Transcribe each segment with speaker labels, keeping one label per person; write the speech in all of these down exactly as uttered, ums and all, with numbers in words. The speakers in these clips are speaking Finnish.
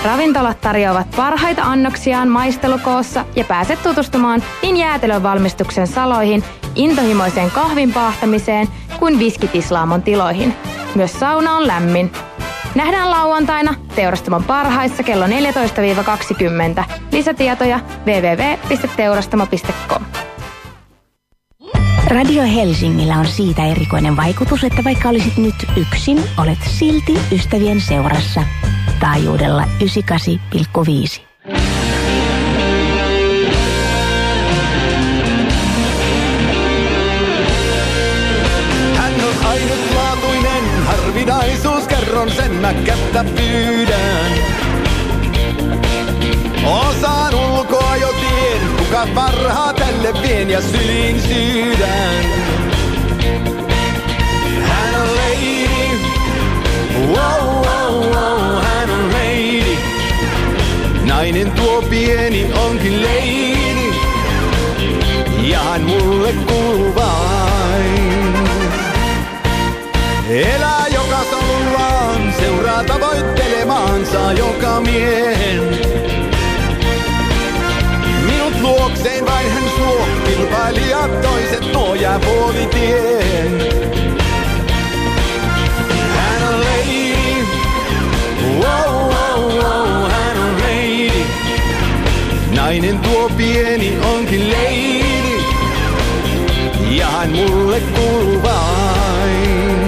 Speaker 1: Ravintolat tarjoavat parhaita annoksiaan maistelukoossa ja pääset tutustumaan niin jäätelön valmistuksen saloihin, intohimoiseen kahvin paahtamiseen kuin viskitislaamon tiloihin. Myös sauna on lämmin. Nähdään lauantaina Teurastamon parhaissa kello neljätoista kaksikymmentä. Lisätietoja double-u double-u double-u piste teurastamo piste com.
Speaker 2: Radio Helsingillä on siitä erikoinen vaikutus, että vaikka olisit nyt yksin, olet silti ystävien seurassa. Taajuudella yhdeksänkymmentäkahdeksan pilkku viisi.
Speaker 3: Hän on ainutlaatuinen harvinaisuus, kerron sen mä kättä pyydän. Osaan ulkoa jo tien, kuka parhaa tälle vien ja syliin syydän. Hän on lady, wow, wow, wow, hän on lady. Nainen tuo pieni onkin lady, ja hän mulle kuuluu vain. Elää joka solullaan, seuraa tavoittelemaansa joka miehen. Minut luokseen vain hän suo, kilpailijat toiset tuo jää puolitien. Hän on lady, wow, wow, wow, hän on lady. Nainen tuo pieni onkin lady, ja hän mulle kuuluu vain.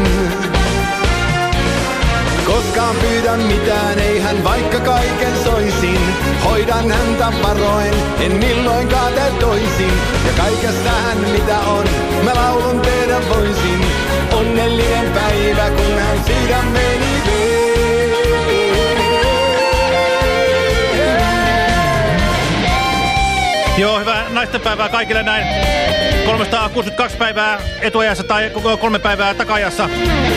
Speaker 3: Koskaan pyydän mitään, ei hän vaikka kaiken soisin. Hoidan häntä varoen, en milloinkaan tee toisin. Ja kaikesta hän mitä on, mä laulun tehdä voisin. Onnellinen päivä, kun hän sydämeni vei.
Speaker 4: Joo, hyvää naistenpäivää kaikille näin. kolmesataakuusikymmentäkaksi päivää etuajassa tai kolme päivää takaajassa.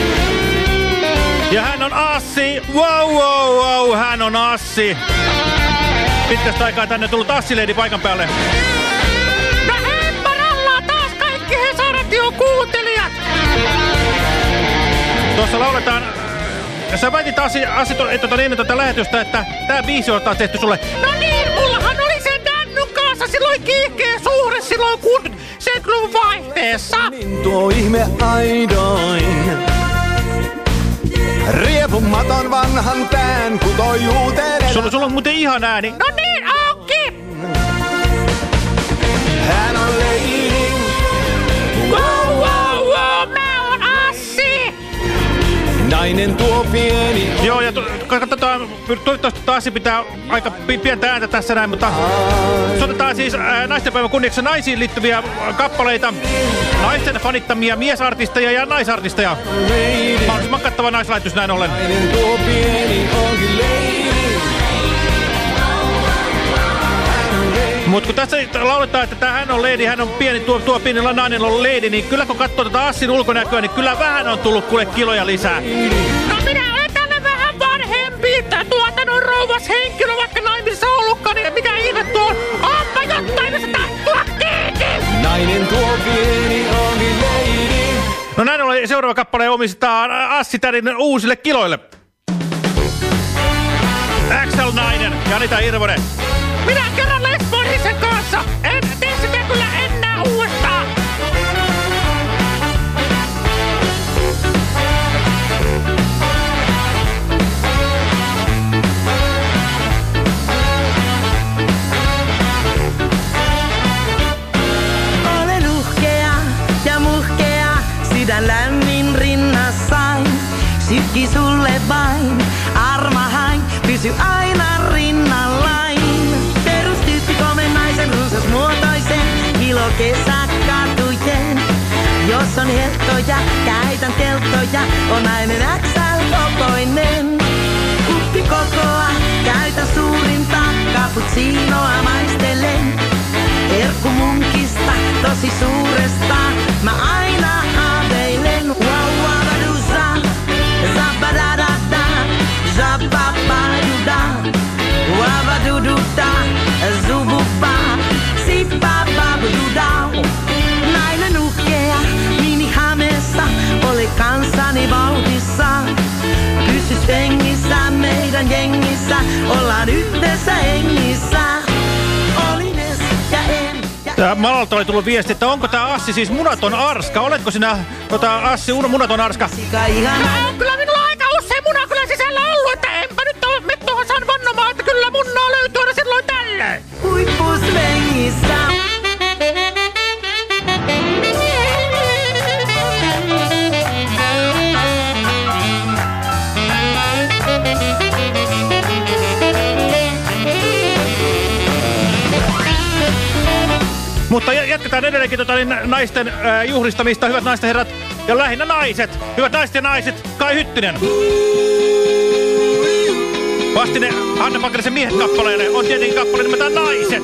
Speaker 4: Ja hän on Assi. Wow, wow, wow, hän on Assi. Pitkästä aikaa tänne tullut Assileidi paikan päälle.
Speaker 5: No hemparalla taas kaikki Hesaratio kuuntelijat.
Speaker 4: Tuossa lauletaan. Sä väitit Assi, Assi tuota, niin, tuota lähetystä, että tää biisi on taas tehty sulle.
Speaker 5: No niin, mullahan oli sen Dannun kanssa silloin kiihkeä suhde silloin kuusikymmentäluvun vaihteessa.
Speaker 3: Niin tuo ihme aidoin. Riepumaton vanhan pään kutojuuteen.
Speaker 4: Sulla, sulla on muuten ihan ääni.
Speaker 5: No niin, onkin!
Speaker 3: Hän on lady.
Speaker 5: Wow, wow, wow, mä oon Assi!
Speaker 3: Nainen tuo pieni.
Speaker 4: Joo, ja katsotaan, toivottavasti Assi pitää aika pientä ääntä tässä näin, mutta soitetaan siis ää, naistenpäivän kunniaksi naisiin liittyviä kappaleita. Naisten fanittamia miesartisteja ja naisartisteja. Mahdollisimman kattava naislähetys näin ollen.
Speaker 3: Nainen tuo pieni onkin lady.
Speaker 4: Mutta kun tässä lauletaan, että tää hän on lady, hän on pieni, tuo, tuo pieni nainen on lady, niin kyllä kun katsoo tätä Assin ulkonäköä, niin kyllä vähän on tullut kuule kiloja lisää.
Speaker 5: No minä olen tänne vähän vanhempi, tuotannon rouvas henkilö, vaikka naimisissa ollutkaan, niin mitä ihme tuo onpa jotain, missä tahtua kiinni!
Speaker 3: Nainen tuo pieni onkin lady.
Speaker 4: No näin ollen seuraava kappale omistetaan Assi Tärin uusille kiloille. X L-nainen ja Anita Hirvonen.
Speaker 5: Minä kerran lesboihisen kanssa. En tee sitä kyllä enää uudestaan.
Speaker 6: Olen uhkea ja muhkea, sydän lämmin rinnassain. Sykki sulle vain, armahain, pysy aina rinnallain. Perustyyppi komennaisen runsasmuotoisen, kilo kesäkatujen. Jos on helttoja, käytän telttoja, on nainen X L-kokoinen. Kuppi kokoa, käytän suurinta, cappuccinoa maistelen. Herkku munkista, tosi suuresta, mä aina haaveilen. Wow, wavadusa, zabadadada, zababaduda. Wavadududa, zububa, sipababududa. Nainen uhkea, minihamessa, ole kanssani vauhdissa. Pysy hengissä meidän jengissä. ollaan yhdessä hengissä. Olin es ja en.
Speaker 4: Tää Malalta oli tullut viesti, että onko tää Assi siis munaton arska? Oletko sinä tota, Assi munaton arska?
Speaker 5: Mä on kyllä minulla aika usein muna kyllä sisällä ollut, että enpä nyt ole me tuohon saan vannomaan, että kyllä munaa löytyy aina silloin tälleen.
Speaker 6: Huippusvengissä.
Speaker 4: Mutta jatketaan edelleenkin tota, niin, naisten äh, juhlistamista, hyvät naisten herrat, ja lähinnä naiset, hyvät naiset ja naiset, Kai Hyttinen. Vastine Hanna Pakarisen miehet kappaleelle on tietenkin kappale nimeltään Naiset.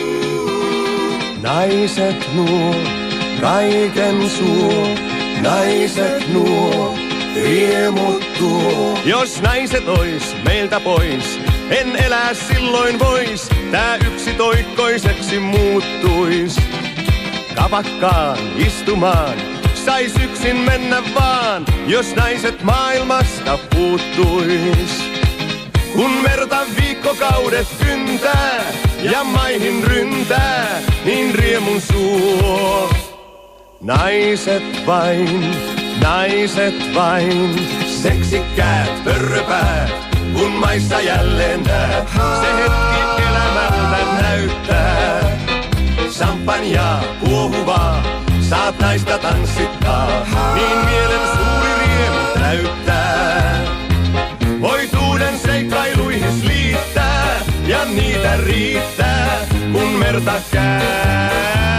Speaker 3: Naiset nuo, kaiken suo, naiset nuo, riemut tuo. Jos naiset ois meiltä pois, en elää silloin vois, tää yksitoikkoiseksi muuttuis. Kapakkaan istumaan, sais yksin mennä vaan, jos naiset maailmasta puuttuis. Kun merta viikkokaudet kyntää ja maihin ryntää, niin riemun suo. Naiset vain, naiset vain, seksikkäät pörröpäät, kun maissa jälleen näet, se hetki elämältä näyttää. Sampanjaa kuohuvaa, saat naista tanssittaa, niin mielen suuri riemu täyttää. Voituuden seikkailuihis liittää, ja niitä riittää, kun merta käy.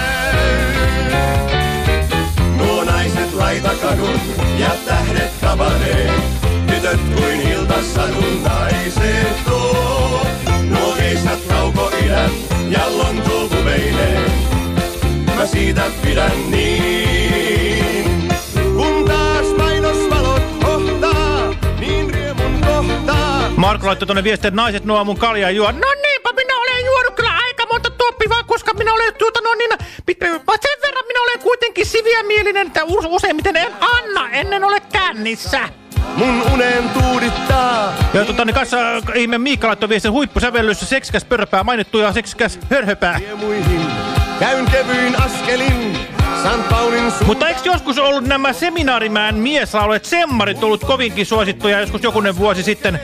Speaker 3: Nuo naiset laitakadun ja tähdet kabanee, tytöt kuin iltasadun naiset tuo. Nuo keisat kaukoidän ja Lontoo-pubeineen, mä siitä pidän niin. Kun taas mainosvalot hohtaa, niin riemun kohtaa.
Speaker 4: Marko laittoi tuonne viestiin, että naiset nuo mun kaljaa juo.
Speaker 5: No niinpä, minä olen juonut kyllä aika monta tuoppivaa, koska minä olen tuota no niin, sen verran minä olen kuitenkin siviämielinen, että useimmiten en anna ennen ole kännissä.
Speaker 3: Mun unen tuudittaa.
Speaker 4: Ja tota niin kanssa ihme Miikka laittoi viestin huippusävellyssä seksikäs pörröpää mainittu ja seksikäs hörhöpää.
Speaker 3: Käyn kevyin askelin, San Paulin su-
Speaker 4: Mutta eikö joskus ollut nämä seminaarimään mieslauleet semmarit ollut kovinkin suosittuja joskus jokunen vuosi sitten?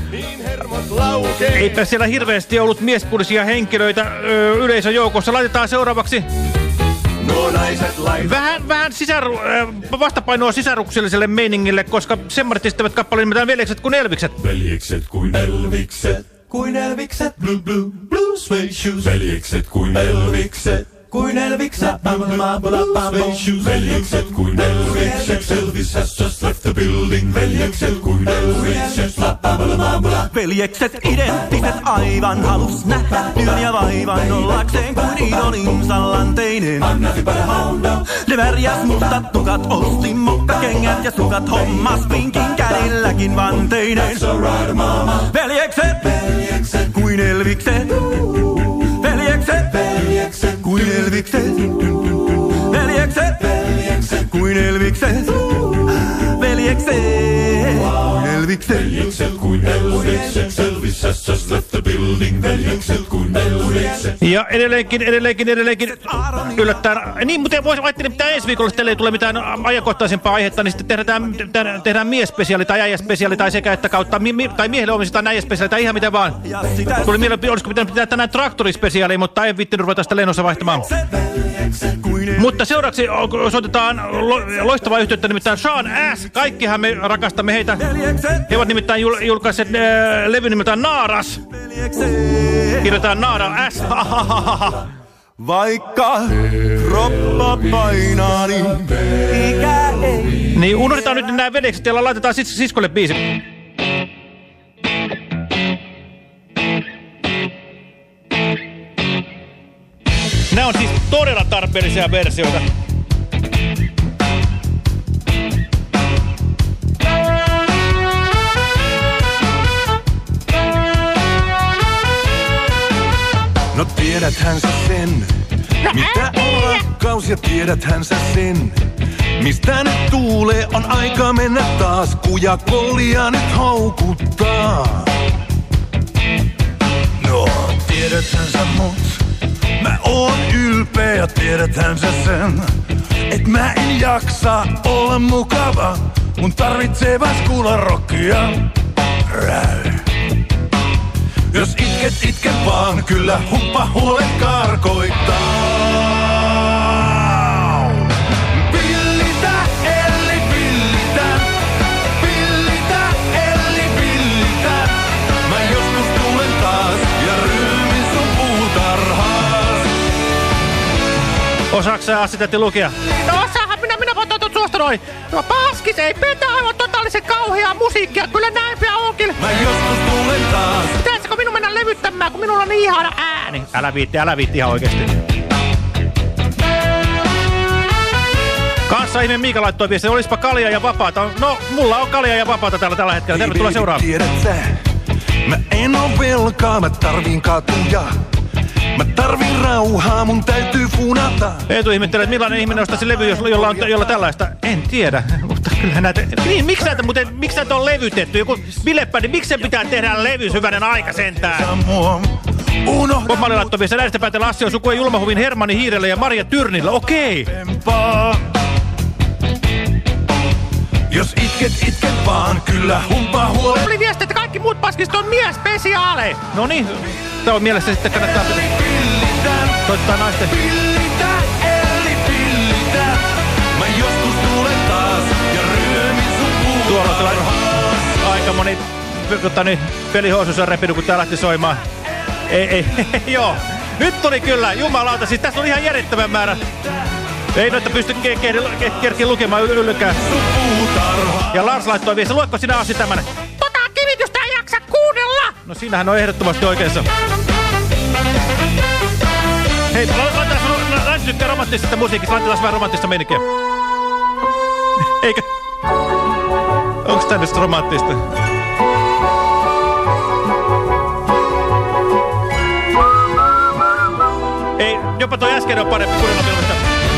Speaker 4: Eipä siellä hirveästi ollut miespuolisia henkilöitä ö, yleisöjoukossa. Laitetaan seuraavaksi vähän, vähän sisaru, ö, vastapainoa sisarukselliselle meiningille, koska semmarit esittävät kappaleen nimetään Veljekset kuin Elvikset.
Speaker 7: Veljekset kuin Elvikset, kuin Elvikset, blue blue blue suede shoes. Veljekset kuin Elvikset. Kuin Elvikset, veljekset kuin Elvikset, Elvis has just left the building. Veljekset kuin Elvikset,
Speaker 8: veljekset identtiset aivan halus nähdä työn ja vaivan ollakseen kuin idolinsa lanteinen. Ne värjäs mustat tukat, osti mokkakengät ja sukat, hommas pinkin kädilläkin vanteinen. Veljekset, kuin Elvikset, veljekset, veljekset kuin Elvikset, veljekset, veljekset kuin Elvikset, veljekset kuin Elvikset,
Speaker 7: veljekset kuin Elvikset, Elvis has just left the building. Veljekset kuin Elvikset.
Speaker 4: Ja edelleenkin, edelleenkin, edelleenkin yllättäen. Niin, mutta voisi ajattelin, että ensi viikolla teille ei tule mitään ajankohtaisempaa aihetta, niin sitten tehdään, tehdään, tehdään miespesiaali tai äijäspesiaali tai sekä että kautta, mi, mi, tai miehelle omistetaan äijäspesiaali tai ihan mitä vaan. Tuli mieleen, olisiko pitänyt pitää tänään traktorispesiaali, mutta en viittinyt ruveta sitä lennossa vaihtamaan. Mutta seuraavaksi soitetaan lo, loistavaa yhteyttä nimittäin Sean S. Kaikkihan me rakastamme heitä. He ovat nimittäin jul, julkaisseet äh, levy nimeltään Naaras. Kirjoitetaan Naara S.
Speaker 8: vaikka kroppa painaa, niin ikä ei.
Speaker 4: Niin unohdetaan nyt nämä veljekset, joilla laitetaan sis siskolle biisi. Nämä on siis todella tarpeellisia versioita.
Speaker 3: No tiedäthän sä sen,
Speaker 5: no,
Speaker 3: mitä on rakkaus ja tiedäthän sä sen. Mistä nyt tuulee, on aika mennä taas, kuja kolja nyt houkuttaa.
Speaker 8: ja tiedethän sä sen, et mä en jaksa olla mukava. Mun tarvitsee vas kuulla rockia. Räy. Jos itket, itket vaan, kyllä humppa huolet karkoittaa. Pillitä, eli pillitä. Pillitä, eli pillitä. Mä joskus tulen taas ja ryymin sun puutarhaas.
Speaker 4: Osaatko sä Assi lukea?
Speaker 5: No osaahan, minä, minä voin tuota suosta noin. No paskis, ei petä aivan totaalisen kauheaa musiikkia, kyllä näinpä onkin.
Speaker 8: Mä joskus tulen taas.
Speaker 5: Pitäisikö minun mennä levyttämään, kun minulla on niin ihana ääni?
Speaker 4: Älä viitti, älä viitti ihan oikeesti. Kanssa ihmeen Miika laittoi viesti, olispa kaljaa ja vapaata. No, mulla on kaljaa ja vapaata täällä tällä hetkellä. Tervetuloa seuraavaan.
Speaker 8: Tiedät sä, mä en oo velkaa, mä tarviin katuja. Mä tarvin rauhaa, mun täytyy funata.
Speaker 4: Eetu ihmettelee, että millainen ihminen ostaisi levy, jolla on jolla tällaista. En tiedä, mutta kyllä näitä... Niin, miksi näitä, muuten, miksi näitä on levytetty? Joku bilepäni, miksi se pitää tehdä levys hyvänen aika sentään? Pommalli laittoi viesti, näistä päätellä Assi on sukua Julmahuvin Hermanni Hiirelle ja Maria Tyrnillä. Okei.
Speaker 8: Jos itket, itket vaan, kyllä humpa huolet.
Speaker 5: Oli viesti, että kaikki muut paskista on mies spesiaale.
Speaker 4: No niin, tää on mielessä sitten kannattaa soittaa naisten.
Speaker 8: Pillitä, eli pillitä. Mä joskus tulen taas ja ryömin sun puutarhaas.
Speaker 4: Tuolla aika moni niin, pelihousussa on repinyt, kun tää lähti soimaan. Ei, ei, joo. Nyt tuli kyllä, jumalauta, siis tässä on ihan järjettävän määrä. Ei noita pysty kerkiä lukemaan yl ylkään. Ja Lars laittoi viesti, luetko sinä Assi tämän?
Speaker 5: Tota kivitystä ei jaksa kuunnella!
Speaker 4: No siinähän on ehdottomasti oikeassa. Hei, laitetaan Lars tykkää romanttisesta musiikista, laitetaan vähän romanttista meininkiä. Eikö? Onks tää nyt romanttista? Ei, jopa toi äsken on parempi kuunnelmafilmista.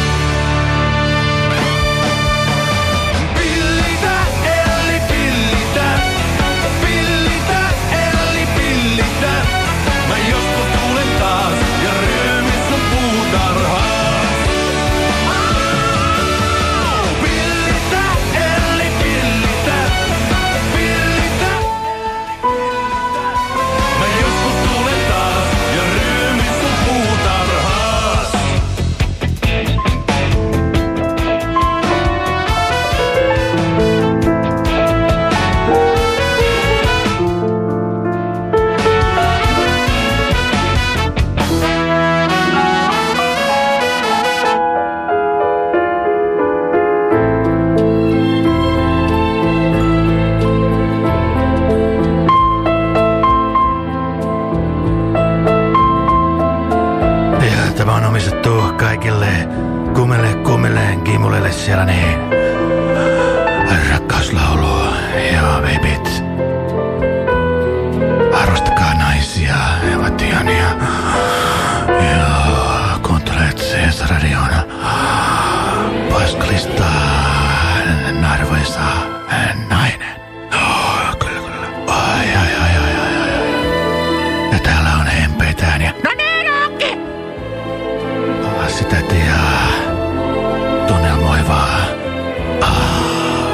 Speaker 8: Siellä niin rakkauslaulua ja babyt. Arvostakaa naisia, he ovat ihania. Ja kuuntelet Cesaradion paskalista narvoisa nainen. Oh, kyllä, kyllä. Ai, ai, ai, ai, ai, ai. Ja täällä on hempeitä ääniä.
Speaker 5: No niin onkin!
Speaker 8: Sitä tiedää. Tunnelmoivaa. Ah.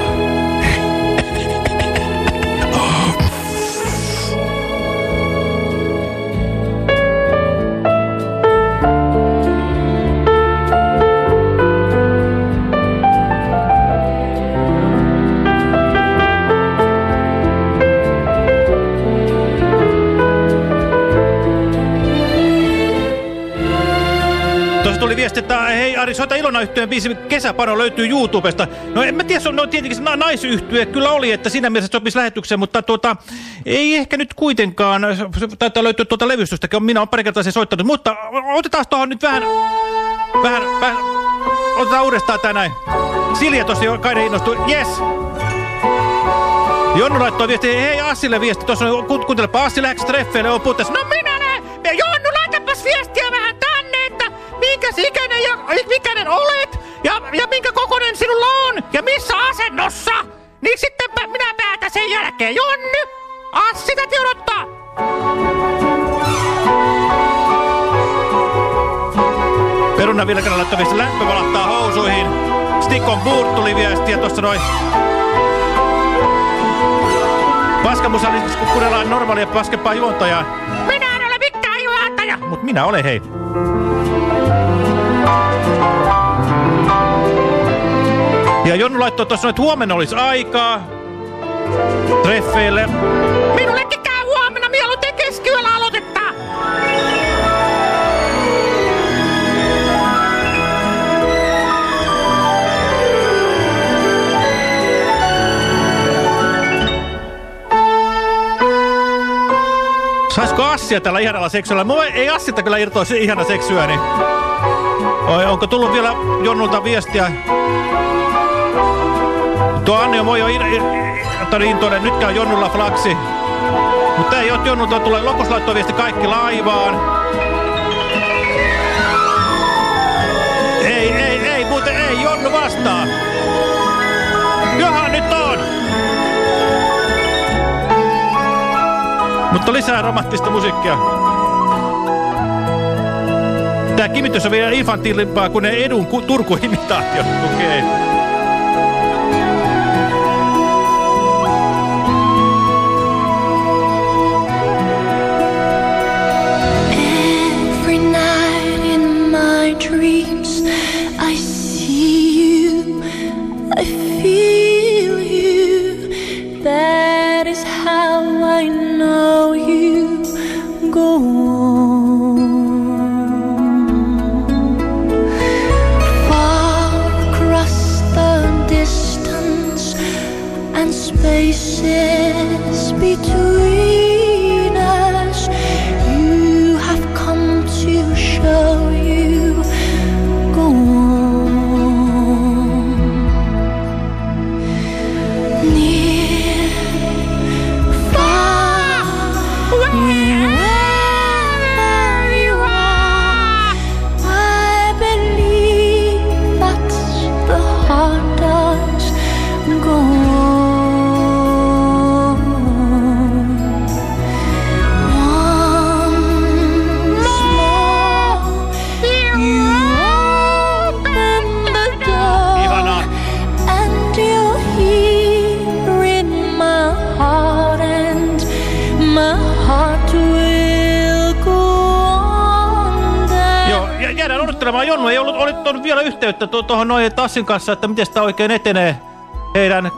Speaker 4: Tuli viesti, että hei Ari, soita Ilona-yhtyeen biisi Kesäpano löytyy YouTubesta. No en mä tiedä, se on no, tietenkin se naisyhtye kyllä oli, että siinä mielessä sopisi lähetykseen, mutta tuota, ei ehkä nyt kuitenkaan. Taitaa löytyä tuota levystystäkin, minä olen pari kertaa sen soittanut, mutta otetaan tuohon nyt vähän, vähän, vähän, otetaan uudestaan tää näin. Silja tossa jo Kaide innostui, yes! Jonnu laittoi viesti, hei Assille viesti, tuossa on, ku, kuuntelepa Assi lähdekö treffeille, on puhuttaessa.
Speaker 5: No minä näen, ja Jonnu laitapas viestiä vähän tänne, että minkäs ikäinen ja ikäinen olet, ja, ja minkä kokoinen sinulla on, ja missä asennossa. Niin sitten minä päätän sen jälkeen. Jonny, Assi täti odottaa.
Speaker 4: Gunnar Vilkanen laittoi viesti, lämpö valahtaa housuihin. Stick on board tuli viesti ja tossa noin. Paskamusa lisäksi kun kuunnellaan normaalia paskempaa juontajaa.
Speaker 5: Minä en ole mikään juontaja.
Speaker 4: Mut minä olen, hei. Ja Jonnu laittoi tossa noin, että huomenna olisi aikaa treffeille.
Speaker 5: Minullekin käy huomenna, mieluiten keskiyöllä aloitetta.
Speaker 4: Saisiko Assia tällä ihanalla seksyöllä? Mua ei Assilta kyllä irtoisi ihana seksyä, niin... Oi, onko tullut vielä Jonnulta viestiä? Tuo Anni on moi jo intoinen, nyt käy Jonnulla flaksi. Mutta ei ole Jonnulta, tulee Lokos laittoi viesti kaikki laivaan. Ei, ei, ei, muuten ei, Jonnu vastaa. Johan nyt on! Mutta lisää romanttista musiikkia. Tää kimitys on vielä infantiilimpaa kuin ne Edun Turku-imitaatiot. Okei. Okay.
Speaker 9: Dreams, I see you, I feel you. That is how I know you. Go on. Far across the distance and spaces between us, you have come to show you.
Speaker 4: Jonnu ei ollut, ollut vielä yhteyttä tuohon noin Tassin kanssa, että miten sitä oikein etenee heidän...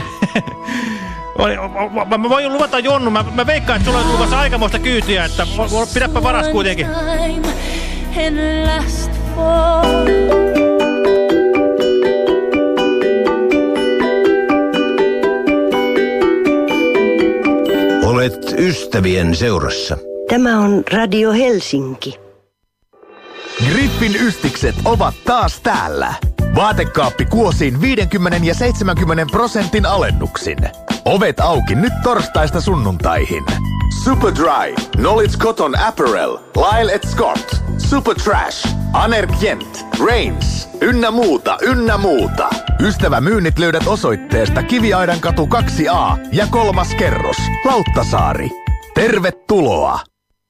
Speaker 4: Mä voin luvata Jonnu, mä, mä veikkaan, että sulla on luvassa aikamoista kyytiä, että pidäpä varas kuitenkin.
Speaker 10: Olet ystävien seurassa.
Speaker 11: Tämä on Radio Helsinki.
Speaker 12: Griffin ystikset ovat taas täällä. Vaatekaappi kuosiin viisikymmentä ja seitsemänkymmentä prosentin alennuksin. Ovet auki nyt torstaista sunnuntaihin. Superdry, Knowledge Cotton Apparel, Lyle et Scott, Super Trash, Anerkient, Reigns, ynnä muuta, ynnä muuta. Ystävämyynnit löydät osoitteesta Kiviaidan katu kaksi A ja kolmas kerros, Lauttasaari. Tervetuloa!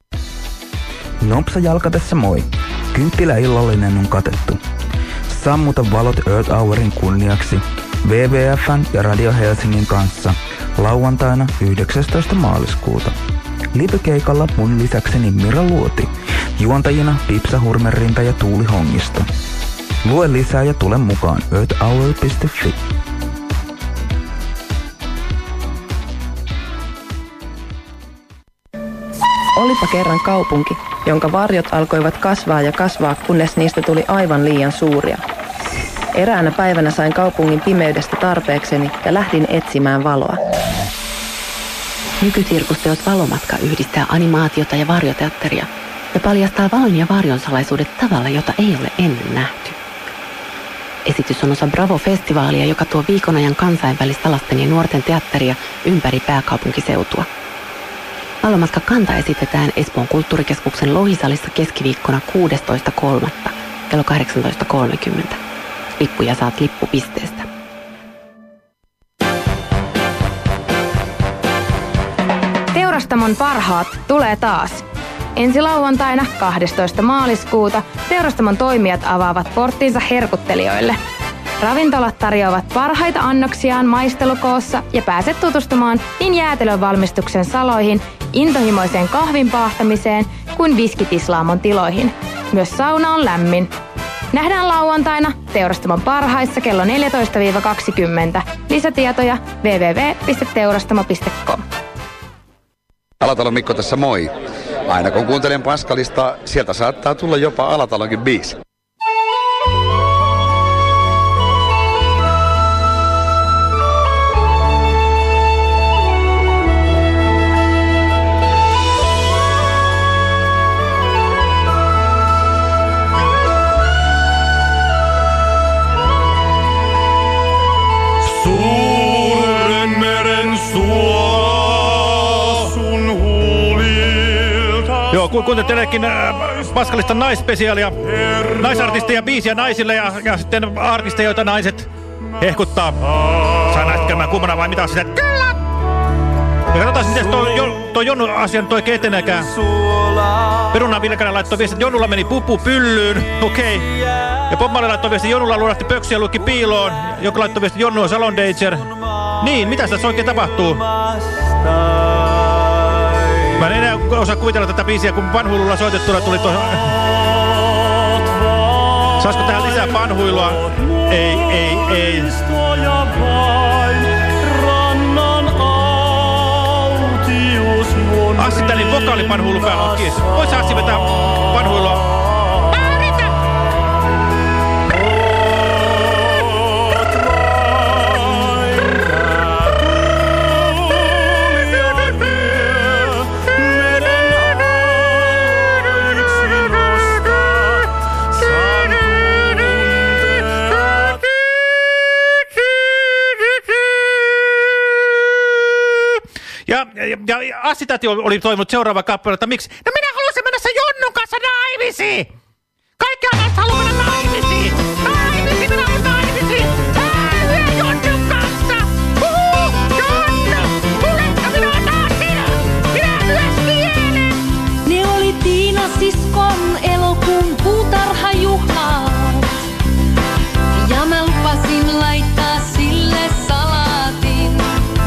Speaker 13: Nopsa jalka tässä moi. Kynttiläillallinen on katettu. Sammuta valot Earth Hourin kunniaksi W W F:n ja Radio Helsingin kanssa lauantaina yhdeksästoista maaliskuuta. Live-keikalla mun lisäkseni Mira Luoti, juontajina Pipsa Hurmerinta ja Tuuli Hongisto. Lue lisää ja tule mukaan earth hour piste fi.
Speaker 14: Olipa kerran kaupunki, jonka varjot alkoivat kasvaa ja kasvaa, kunnes niistä tuli aivan liian suuria. Eräänä päivänä sain kaupungin pimeydestä tarpeekseni ja lähdin etsimään valoa.
Speaker 15: Nykysirkusteos Valomatka yhdistää animaatiota ja varjoteatteria ja paljastaa valon ja varjon salaisuudet tavalla, jota ei ole ennen nähty. Esitys on osa Bravo-festivaalia, joka tuo viikon ajan kansainvälistä lasten ja nuorten teatteria ympäri pääkaupunkiseutua. Valomatka Kanta esitetään Espoon kulttuurikeskuksen Lohisalissa keskiviikkona kuudestoista kolmatta kello kahdeksantoista kolmekymmentä. Lippuja saat lippupisteestä.
Speaker 1: Teurastamon parhaat tulee taas. Ensi lauantaina kahdestoista maaliskuuta teurastamon toimijat avaavat porttinsa herkuttelijoille. Ravintolat tarjoavat parhaita annoksiaan maistelukoossa ja pääset tutustumaan niin jäätelön valmistuksen saloihin, intohimoiseen kahvin paahtamiseen kuin viskitislaamon tiloihin. Myös sauna on lämmin. Nähdään lauantaina teurastamon parhaissa kello neljätoista kaksikymmentä. Lisätietoja double-u double-u double-u piste teurastamo piste com.
Speaker 16: Alatalon Mikko tässä moi. Aina kun kuuntelen Paskalista, sieltä saattaa tulla jopa Alatalonkin biisi.
Speaker 4: Joo, ku kuuntelettekin äh, Paskalistan naisspesiaalia, naisartisteja, biisiä naisille ja, ja sitten artisteja, joita naiset hehkuttaa. Saa naiset käymään kummana vai mitä sitä? Kyllä! Ja katsotaan, miten toi, toi Jonnu-asian toi eteneekään. Perunan Vilkanen laittoi viesti, että Jonnulla meni pupu pyllyyn. Okei. Okay. Ja Pommalle laittoi viesti, Jonnulla luodahti pöksiä ja luikki piiloon. Joku laittoi viesti, Jonnu on Salon Danger. Niin, mitä tässä oikein tapahtuu? Mä en enää osaa kuvitella tätä biisiä, kun vanhuilulla soitettuna tuli tuohon. Saisiko tähän lisää vanhuilua? Ei, ei, ei. Assi tälin vokaalipanhuilu päällä on kiinni. Vois Assi vetää vanhuilua? Ja, ja, ja Assi täti oli toivonut seuraava kappale, että miksi?
Speaker 5: No minä haluaisin mennä sen Jonnun kanssa naimisiin! Kaikkia näistä haluaa mennä naimisiin! Naimisiin, minä haluan naimisiin! Ää, Jonnun kanssa! Huhu, Jonnu! Kuuletko minua taas sinä? Minä myös tiedän!
Speaker 9: Ne oli Tiina siskon elokuun puutarhajuhlat. Ja mä lupasin laittaa sille salaatin.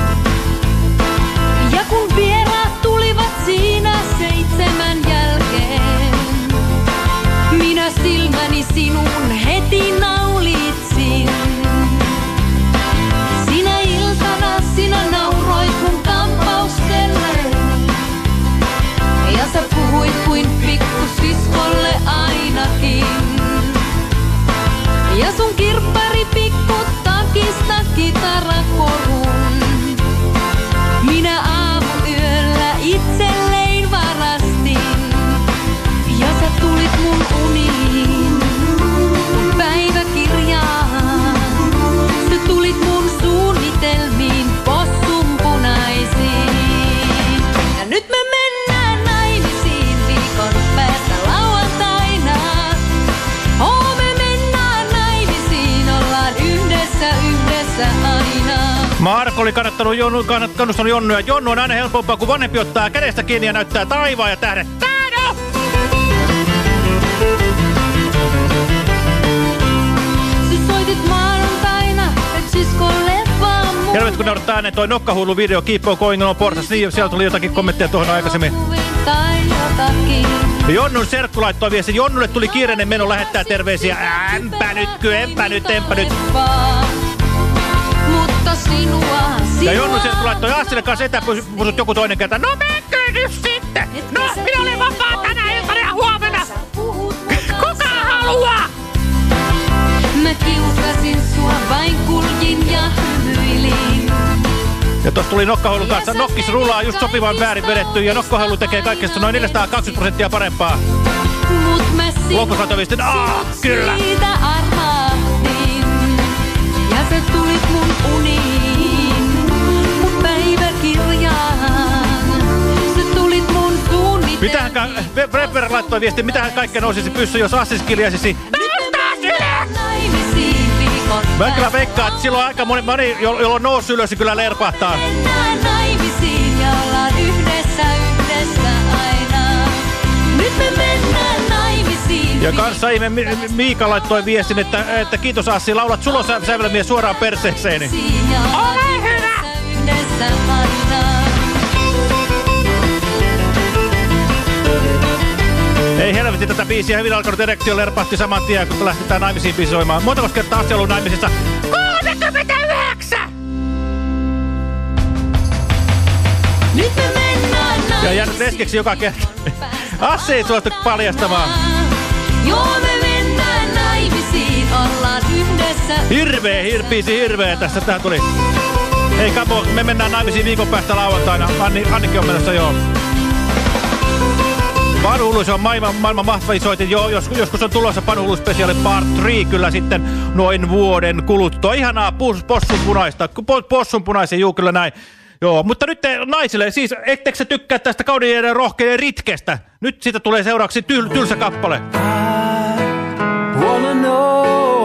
Speaker 9: Ja kun vieraat tulivat siinä seitsemän jälkeen, minä silmäni sinun heti naulitsin. Sinä iltana sinä nauroit mun kampaukselle. Ja sä puhuit kuin pikkusiskolle ainakin. Ja sun kirppari pikku takista kitarakorun minä aamuyöllä itselleen varastin. Ja sä tulit mun uniin, mun päiväkirjaan. Sä tulit mun suunnitelmiin, possunpunaisiin. Ja nyt me mennään naimisiin viikon päästä lauantaina. Oh, me mennään naimisiin, ollaan yhdessä, yhdessä aina.
Speaker 4: Marko oli kannattanut Jonnu, kannustanut Jonnu, ja Jonnu on aina helpompaa, kun vanhempi ottaa kädestä kiinni ja näyttää taivaan ja tähdet. Tähdet!
Speaker 9: Sä soitit maanantaina, et siskolle vaan mun.
Speaker 4: Terveet, kun naurattaa ääneen toi Nokkahuulu video Keep on Going on portas, niin siellä tuli jotakin kommentteja tuohon aikaisemmin. Jonnun serkku laittoi viesti, Jonnulle tuli kiireinen meno lähettää terveisiä. Ämpä nyt, ky, empä nyt, empä nyt.
Speaker 9: Mutta sinua, sinua.
Speaker 4: Ja Jonnun serkku laittoi Assille kanssa etäpusut joku toinen kerta. No menkö nyt sitten?
Speaker 5: No, minä olen vapaa tänä iltana ja huomenna. Kuka haluaa?
Speaker 9: Mä kiusasin sua, vain kuljin ja hymyilin.
Speaker 4: Ja tossa tuli Nokkahuilun kanssa. Nokkis rullaa just sopivan väärin vedetty ja Nokkahuilu tekee kaikesta noin neljäsataakaksikymmentä prosenttia parempaa.
Speaker 9: Mut mä
Speaker 4: Lopusotovistin, aah, kyllä!
Speaker 9: Siitä arvahtin. Ja sä tulit mun uniin, mun päiväkirjaan. Sä tulit mun suunnitelmiin.
Speaker 4: Mitähän Brepper laittoi viesti, mitähän kaikkea nousisi pyssy, jos Assis kiljaisisi? Mä kyllä veikkaan, että silloin aika moni, moni jolla on noussut ylös, niin kyllä lerpahtaa.
Speaker 9: Mennään naimisiin ja ollaan yhdessä, yhdessä aina.
Speaker 4: Ja kanssa ihme Miika laittoi viestin, että, että kiitos Assi, laulat sulosävelmiä suoraan perseeseeni.
Speaker 5: Ole hyvä!
Speaker 4: Ei helvetti, tätä biisiä hyvin alkanut erektio lerpahti saman tien, kun lähtetään naimisiin biisoimaan. Montako kertaa Assi on ollut naimisissa?
Speaker 5: kolmekymmentäyhdeksän!
Speaker 9: Nyt me mennään naimisiin.
Speaker 4: Ja jäänyt leskeksi joka kerta. Assi ei suostu paljastamaan.
Speaker 9: Joo, me mennään naimisiin, ollaan yhdessä.
Speaker 4: Hirveä, hirpiisi hirveä tästä tähän tuli. Hei Kapo, me mennään naimisiin viikon päästä lauantaina. Anni, Annikin on menossa, joo. Vanhuhulluus on maailman, maailman mahtavin soitin. Joo, jos, joskus on tulossa Vanhuhulluspesiaali part kolme kyllä sitten noin vuoden kuluttua. Ihanaa possunpunaista. Possunpunaisen, juu kyllä näin. Joo, mutta nyt te naisille, siis ettekö se tykkää tästä kauniiden ja rohkeiden ritkestä? Nyt siitä tulee seuraavaksi tyl, tylsä kappale.
Speaker 6: I wanna know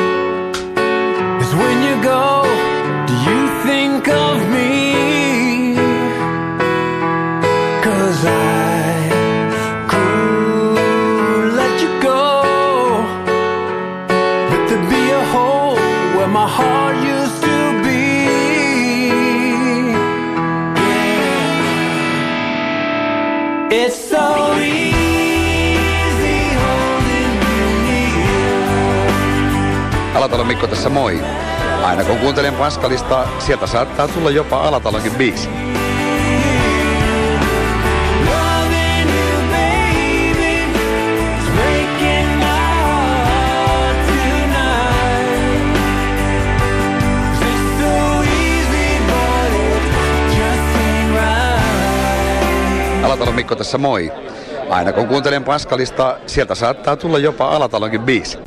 Speaker 6: is when you go, do you think of me? 'Cause I could let you go, but there'd be a hole where my heart used to be. It's so easy holding you near.
Speaker 16: Alatalon Mikko tässä moi. Aina kun kuuntelen Paskalista, sieltä saattaa tulla jopa Alatalonkin biisi. Alatalon Mikko tässä moi. Aina kun kuuntelen Paskalista, sieltä saattaa tulla jopa Alatalonkin biisi.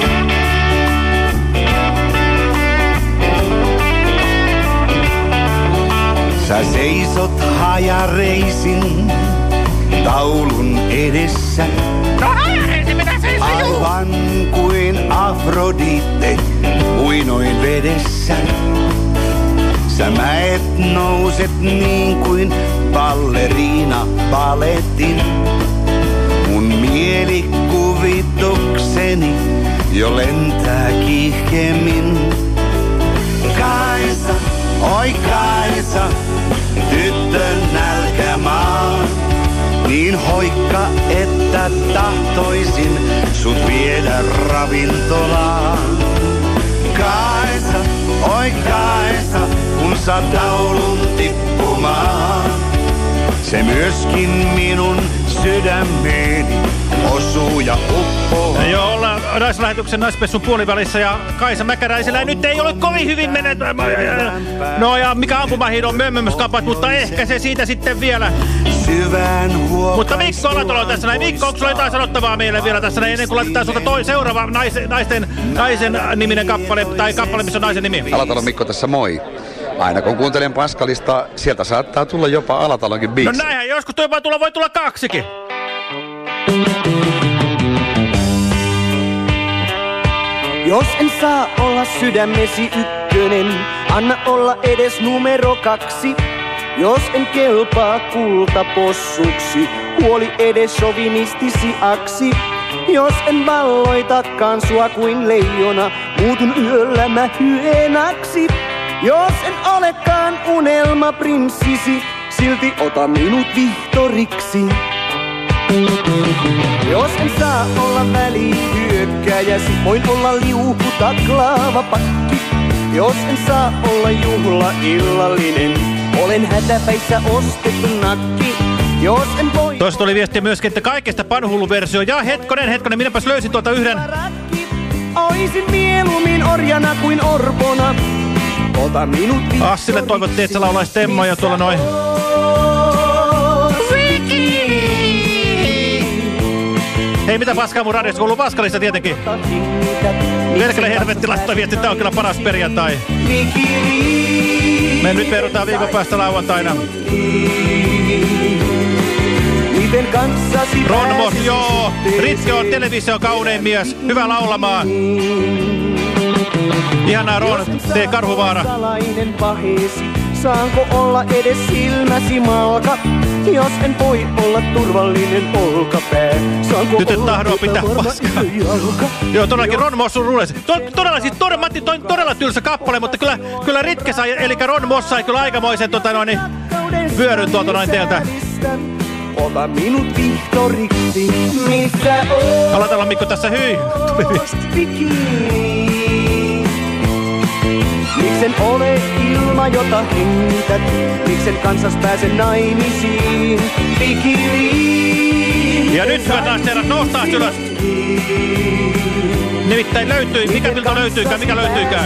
Speaker 3: Sä seisot hajareisin taulun edessä.
Speaker 5: No hajareisin, mitä seisoo?
Speaker 3: Aivan kuin Afrodite uinoin vedessä. Sä mäet nouset niin kuin balleriina paletin. Mun mielikuvitukseni jo lentää kiihkemmin. Kaisa, oi Kaisa, tyttön nälkämaa. Niin hoikka, että tahtoisin sut viedä ravintolaan. Kaisa, oi Kaisa, kun saa taulun tippumaan. Se myöskin minun sydämeeni osuu ja uppoo.
Speaker 4: Joo, ollaan naislähetyksen naispessun puolivälissä ja Kaisa Mäkäräisellä nyt ei ole kovin hyvin menet. No ja mikä ampumahiin on mömmömöskapat, mutta ehkä se siitä sitten vielä. Mutta Mikko Alatalo on tässä näin. Mikko, onko sulla jotain sanottavaa meille vielä tässä näin, ennen kuin laitetaan sulta toi seuraava naisen, naisten, naisen niminen kappale, tai kappale, missä on naisen nimi?
Speaker 16: Alatalon Mikko tässä moi. Aina kun kuuntelen Paskalista, sieltä saattaa tulla jopa Alatalonkin biisi.
Speaker 4: No näinhän, joskus jopa tulla, voi tulla kaksikin.
Speaker 6: Jos en saa olla sydämesi ykkönen, anna olla edes numero kaksi. Jos en kelpaa kultapossuksi, huoli edes sovinistisi aksi. Jos en valloitakaan sua kuin leijona, muutun yöllä mä hyenaksi. Jos en olekaan unelmaprinssisi, silti ota minut vihtoriksi. Jos en saa olla välihyökkäjäsi, voin olla liuhu taklaava pakki. Jos en saa olla juhlaillallinen, olen hätäpäissä ostettu nakki. Jos en voi...
Speaker 4: Tuossa tuli viestiä myöskin, että kaikesta Panhullu-versio. Ja hetkonen, hetkonen, minäpäs löysin tuolta yhden.
Speaker 6: Oisin mieluummin orjana kuin orpona. Ota minut vihtori.
Speaker 4: Assille toivottiin, että sä laulaisit Temmoja tuolla noin. Hei, mitä paskaa mun radiossa kuuluu? Paskalista tietenkin. Perkele helvetti laittoi viesti, tää on kyllä paras perjantai. Me nyt perutaan viikon päästä lauantaina. Ronmos, joo. Ritke on television kaunein mies. Hyvä laulamaan. Ihanaa Ron, tee Karhuvaara.
Speaker 6: saanko olla edes silmäsi malka? Jos en voi olla turvallinen olkapää, saanko
Speaker 4: nyt et
Speaker 6: olla
Speaker 4: tahdoa pitää paskaa. Joo, todellakin Ron Mossun rules. Todella, siis todella, Matti, toi todella tylsä kappale, mutta kyllä, kyllä Ritke sai, eli Ron Moss sai kyllä aikamoisen tota noin, vyöryn tuolta noin teiltä.
Speaker 6: Ota minut vihtoriksi, missä oot?
Speaker 4: Aloitellaan Mikko tässä, hyi.
Speaker 6: Miksen ole ilma, jota hengität? Miksen kansas pääse naimisiin? Bikiniin.
Speaker 4: Ja nyt hyvät naiset herrat, noustaan ylös. Nimittäin löytyi, mikä miltä löytyykään, mikä löytyykään.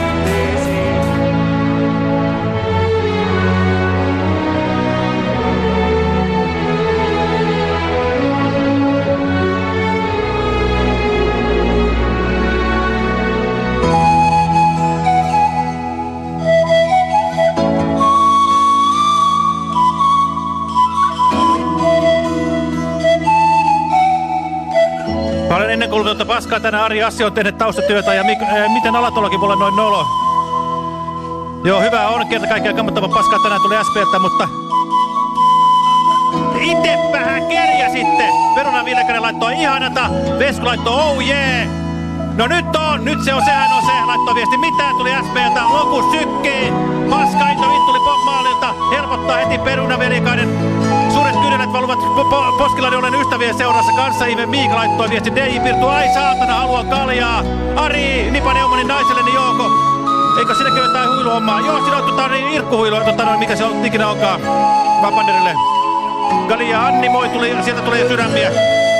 Speaker 4: Olen ennen kuulumatonta paskaa tänään. Ari Assi on tehnyt taustatyötä ja mik, äh, miten Alatolokin mulla noin nolo. Joo, hyvä on. Kerta kaikkiaan kammottava paskaa tänään tuli S P:ltä, mutta itepähän kerjäsitte. Perunan Villekainen laittoi ihanata. Vesku laittoi oh yeah. No nyt on, nyt se on, sehän on se. Laittoi viesti, mitään tuli S P:ltä. Loku sykkii. Paska into tuli Bob Maalilta. Helpottaa heti Perunan Villekainen. Suuret kynnet valuvat po po Poskilani olen ystävien seurassa kanssa. Ihme Miika laittoi viesti. D J Pirtu, ai saatana, haluan kaljaa. Ari, Nipa Neumanin naiselleni Jouko. Eikö sinnekin jotain huiluhommaa? Joo, siinä on tota, niin, irkkuhuilu, tota, no, mikä se on, ikinä onkaan. Vapanderille. Galia Anni, moi, tuli, sieltä tuli sydämiä.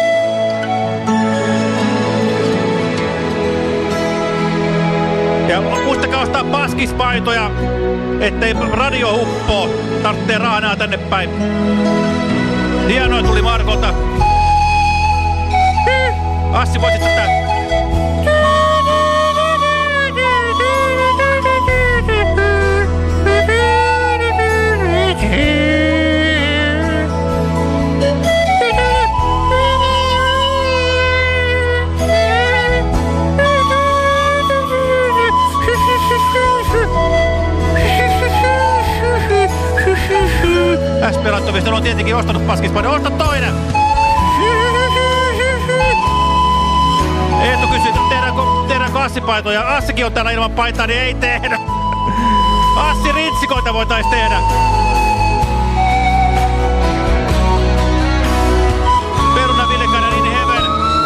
Speaker 4: Ja muistakaa ostaa paskispaitoja, ettei radio huppoo. Tarvitsee rahanaa tänne päin. Hienoa tuli Markolta. Assi, voisit sitä? S P-laittovista on tietenkin ostanut paskispaitoja. Osta toinen! Eetu kysyi, tehdäänkö, tehdäänkö Assi-paitoja? Assikin on täällä ilman paitaa, niin ei tehdä. Assi-ritsikoita voitais tehdä. Peruna Villekainen in heaven.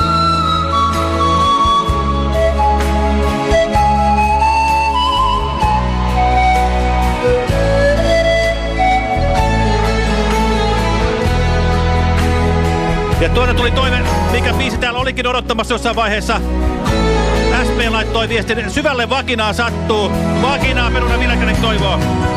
Speaker 4: Ja tuonne tuli toive, mikä biisi täällä olikin odottamassa jossain vaiheessa. S P laittoi viestin, syvälle vakinaa sattuu. Vakinaa Peruna Villekainen toivoo.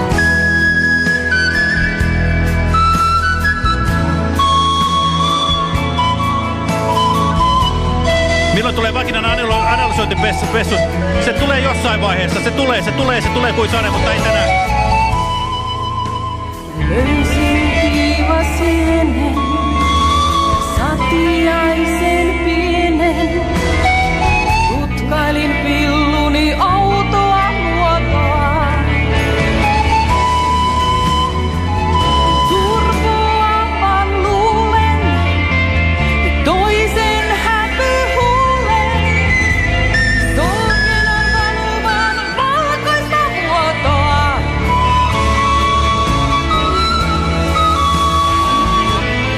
Speaker 4: Milloin tulee vakinan analysointipessus? Se tulee jossain vaiheessa. Se tulee, se tulee, se tulee kuin sane, mutta ei tänään.
Speaker 9: Löysin kiivasienen, satiaisen pienen. Tutkailin pilluni outoa muotoa. Turvoapan luulen, toisen häpyhuulen. Solkenan valuvan valkoista muotoa.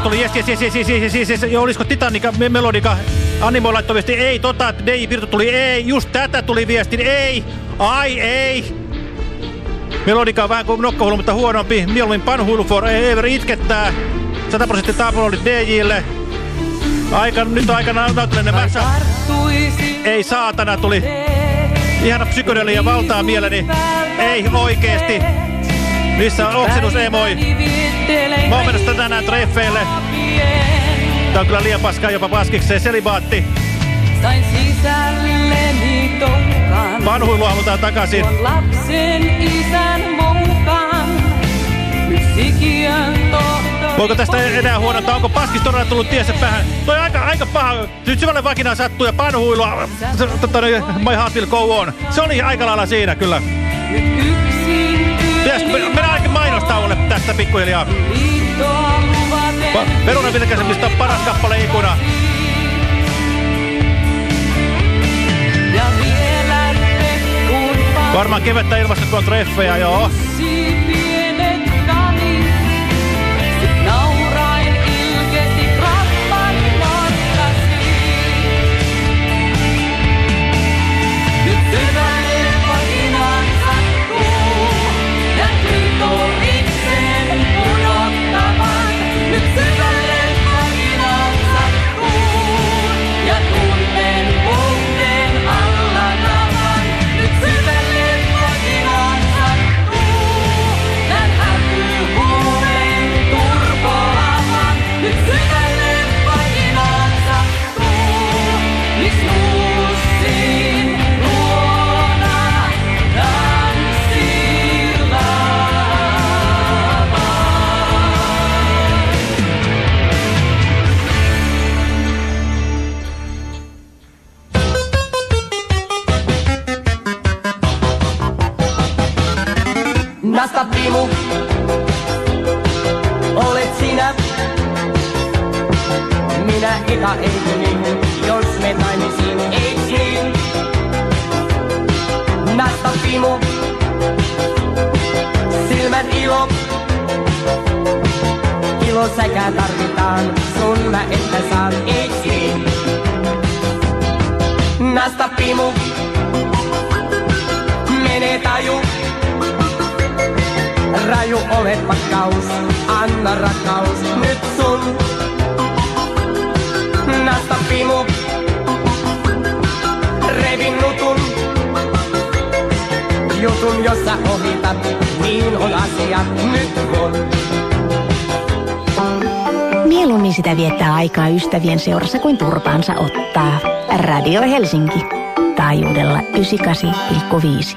Speaker 4: Tässä tuli jes, jes, jes, jes, jes, jes, jes, jes. Joo, olisiko Titanica, Melodica? Animo laittoi viesti, ei, tota, D J Virtu tuli, ei, just tätä tuli viestin, ei, ai, ei. Melodica on vähän kuin nokkahuilu, mutta huonompi. Mieluummin panhuilu for ever itkettää. sata prosenttia taapelodit D J:lle. Aika, nyt on aika nautinnollinen mässä. Ei saatana tuli. Ihana psykodelia valtaa mieleni. Ei oikeesti. Missä on oksennus emoi? Mä oon menossa tänään treffeille. Tää on kyllä liian paskaa jopa paskikseen. Selibaatti.
Speaker 9: Sain sisälleni tonkan.
Speaker 4: Vanhuilua halutaan takaisin.
Speaker 9: Tuon lapsen isän mukaan. Nyt sikiön tohtori.
Speaker 4: Voiko tästä enää huonota? Onko paskis todella tullut tiessä päähän? Toi aika, aika paha. Nyt syvälle vakinaan sattuu ja panhuilua. My heart will go on. Se oli aika lailla siinä kyllä.
Speaker 9: Nyt yksin
Speaker 4: mennään ainakin mainostauolle tästä pikkuhiljaa. Perunan vilkäisemistä on paras kappale ikuna. Varmaan kevettä ilmasta, kun on treffejä, joo.
Speaker 6: Nasta primu, olet sinä. Minä eka eikö niin, jos me naimisiin, eiks niin? Nasta primu, silmän ilo. Ilo säkä tarvitaan, sun mä että saan, eiks niin? Nasta primu, menee taju. Raju olet pakkaus, anna rakkaus, nyt sun. Nasta pimu, revin nutun. Jutun, jos sä ohitat, niin on asiat nyt kun.
Speaker 2: Mieluummin sitä viettää aikaa ystävien seurassa kuin turpaansa ottaa. Radio Helsinki. Taajuudella yhdeksänkymmentäkahdeksan pilkku viisi.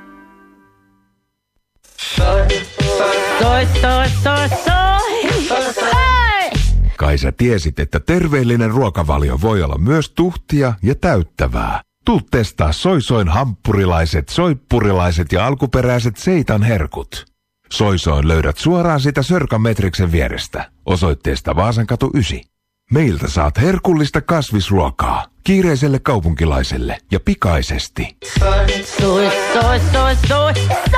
Speaker 9: Soi, soi, soi, soi. Hei!
Speaker 17: Kai sä tiesit, että terveellinen ruokavalio voi olla myös tuhtia ja täyttävää. Tuu testaa Soisoin hamppurilaiset, soippurilaiset ja alkuperäiset seitan herkut. Soisoin löydät suoraan sitä Sörkan Metriksen vierestä, osoitteesta Vaasankatu yhdeksän. Meiltä saat herkullista kasvisruokaa, kiireiselle kaupunkilaiselle ja pikaisesti.
Speaker 9: Soi, soi, soi, soi, soi.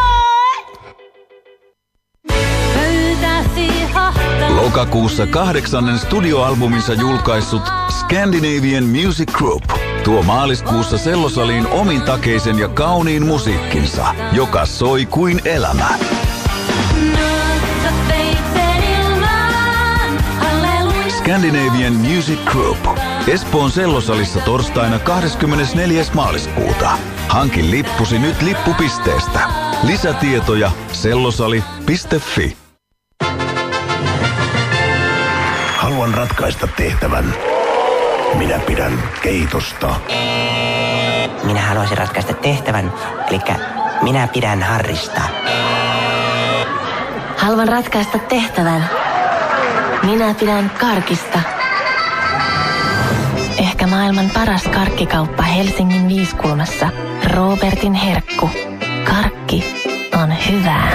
Speaker 18: Lokakuussa kahdeksannen studioalbuminsa julkaissut Scandinavian Music Group tuo maaliskuussa Sellosaliin omin takeisen ja kauniin musiikkinsa, joka soi kuin elämä. Scandinavian Music Group. Espoon Sellosalissa torstaina kahdeskymmenesneljäs maaliskuuta. Hankin lippusi nyt lippupisteestä. Lisätietoja sellosali piste fi.
Speaker 10: Haluan ratkaista tehtävän. Minä pidän keitosta.
Speaker 19: Minä haluaisin ratkaista tehtävän, eli minä pidän Harrista.
Speaker 20: Haluan ratkaista tehtävän. Minä pidän karkista. Ehkä maailman paras karkkikauppa Helsingin Viiskulmassa. Robertin herkku. Karkki on hyvää.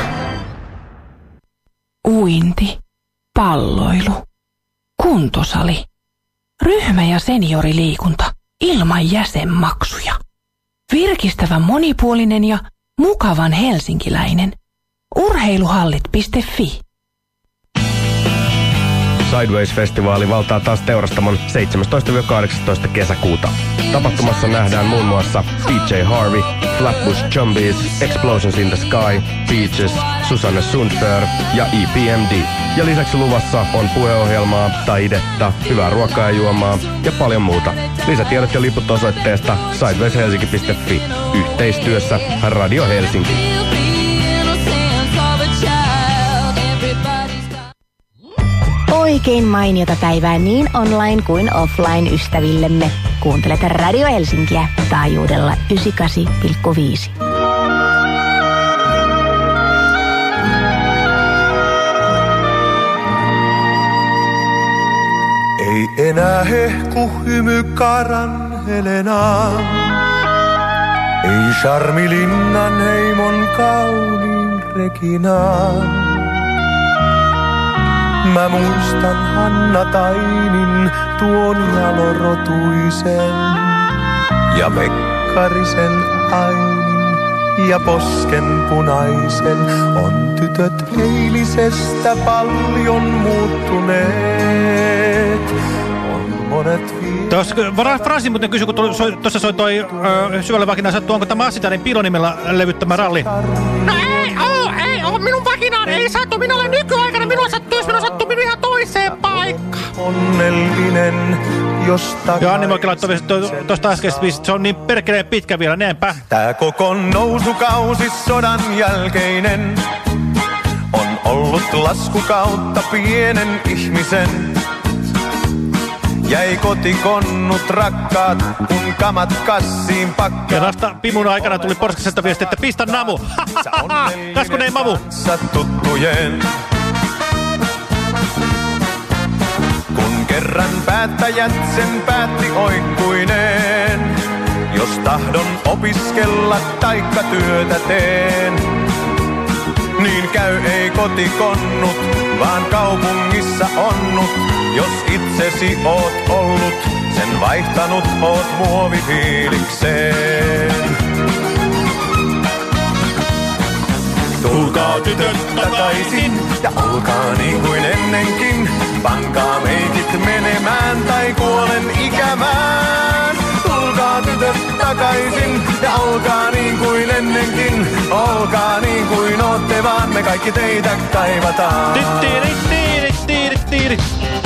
Speaker 21: Uinti, palloilu, kuntosali, ryhmä- ja senioriliikunta ilman jäsenmaksuja. Virkistävä monipuolinen ja mukavan helsinkiläinen. urheiluhallit piste fi.
Speaker 7: Sideways-festivaali valtaa taas Teurastamon seitsemästoista kahdeksastoista kesäkuuta. Tapahtumassa nähdään muun muassa D J Harvey, Flatbush Zombies, Explosions in the Sky, Beaches, Susanne Sundför ja E P M D. Ja lisäksi luvassa on puheohjelmaa, taidetta, hyvää ruokaa ja juomaa ja paljon muuta. Lisätiedot ja liput osoitteesta sideways helsinki piste fi. Yhteistyössä Radio Helsinki.
Speaker 2: Oikein mainiota päivää niin online kuin offline ystävillemme. Kuuntelet Radio Helsinkiä taajuudella yhdeksänkymmentäkahdeksan pilkku viisi.
Speaker 8: Ei enää hehku hymy Karan Helenaa. Ei Charmilinnan heimon kauniin Reginaa. Mä muistan Hanna Tainin tuon jalorotuisen ja Pekkarisen Ainin ja Poskenpunaisen. On tytöt eilisestä paljon muuttuneet. On monet
Speaker 4: Tuossa Fransin muuten kysyi, kun tuossa soi toi ö, syvälle vakinaan sattuu, onko tämä Assitarin Pilonimellä levyttämä ralli?
Speaker 5: No ei oo, ei oo, minun vakinaan ei sattu, minä olen nykyaikana, minua sattuu, jos minua sattuu minun ihan toiseen paikkaan.
Speaker 8: Onnellinen, josta...
Speaker 4: Ja Anni Moikki laittoi tuosta äskeisestä biisistä, se on niin perkeleen pitkä vielä, näinpä.
Speaker 8: Tää koko nousukausi sodan jälkeinen on ollut laskukautta pienen ihmisen. Jäi kotikonnut rakkaat, kun kamat kassiin pakkaa.
Speaker 4: Ja vasta Pimun aikana tuli Porskasesta viesti, että pistä namu. Kas kun ei mamu.
Speaker 8: Tuttujen. Kun kerran päättäjät sen päätti oikkuineen. Jos tahdon opiskella taikka työtä teen. Niin käy ei kotikonnut, vaan kaupungissa onnut. Jos itsesi oot ollut, sen vaihtanut oot muovifiilikseen. Tulkaa tytöt takaisin ja olkaa niin kuin ennenkin. Pankaa meikit menemään tai kuolen ikämään. Tulkaa tytöt takaisin ja olkaa niin kuin ennenkin. Olkaa niin kuin ootte vaan, me kaikki teitä kaivataan.
Speaker 4: Tittiri, tiiri, tiiri, tiiri.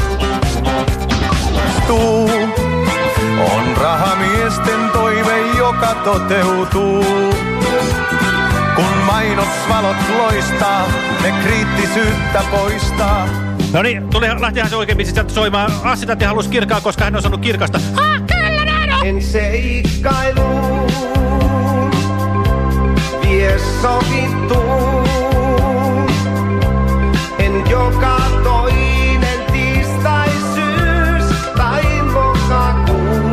Speaker 8: On rahamiesten toive, joka toteutuu. Kun mainosvalot loistaa, ne kriittisyyttä poistaa.
Speaker 4: No niin, tuli, lähtihän se oikein biisi sieltä soimaan. Assitatti halusi kirkaa, koska hän on saanut kirkasta.
Speaker 5: Ah, kyllä näin on!
Speaker 6: En seikkailuun, vie sovittuun. En joka toinen tiistai, syys tai lokakuu.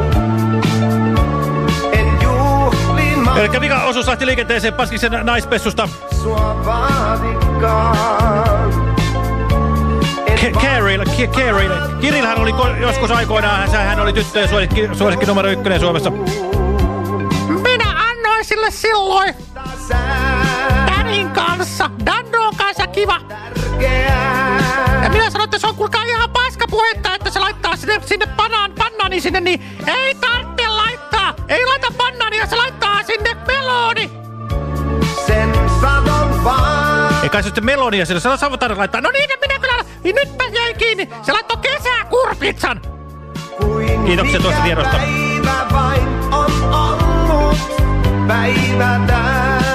Speaker 6: En juhli maa.
Speaker 4: Elikkä vika osuus lähti liikenteeseen Paskiksen naispessusta.
Speaker 6: Sua vaadikaan.
Speaker 4: Caril, Caril. Kirilhän oli joskus aikoinaan, hän oli tyttöjen suosikki, suosikki numero ykkönen Suomessa.
Speaker 5: Minä annoin sille silloin Danin kanssa, Dannon kanssa kiva. Ja minä sanoin, että se on kuulkaa ihan paskapuhetta, että se laittaa sinne, sinne panaan, pannaani sinne, niin ei tarvitse laittaa. Ei laita pannaania, se laittaa sinne meloni.
Speaker 6: Sen sanon vaan.
Speaker 4: Ei kai se sitten melonia sille, se savotaan laittaa. No niin, minä kyllä, niin nytpä jäi kiinni. Se laittoi kesäkurpitsan. Kiitoksia tuosta tiedosta.
Speaker 6: Päivä vain on ollut päivätään.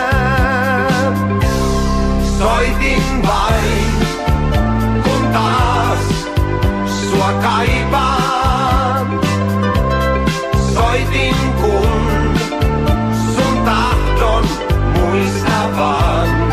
Speaker 6: Soitin vain, kun taas sua kaipaan. Soitin kun sun tahdon muistavan.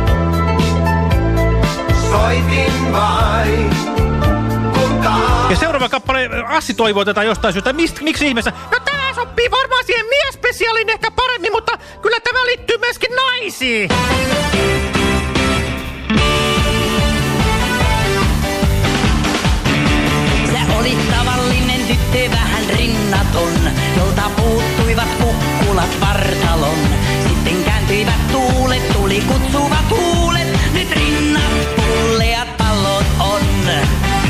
Speaker 6: Soitin vain, kun taas...
Speaker 4: Ja seuraava kappale, Assi toivoo tätä jostain syystä. Mist, miksi ihmeessä?
Speaker 5: No tää sopii varmaan siihen miespesiaaliin ehkä paremmin, mutta kyllä tämä liittyy myöskin naisiin.
Speaker 22: Sä olit tavallinen tyttö, vähän rinnaton, jolta puuttuivat kukkulat vartalon. Sitten kääntyivät tuulet, tuli kutsuvat huulet, nyt rinnat pulleat pallot on.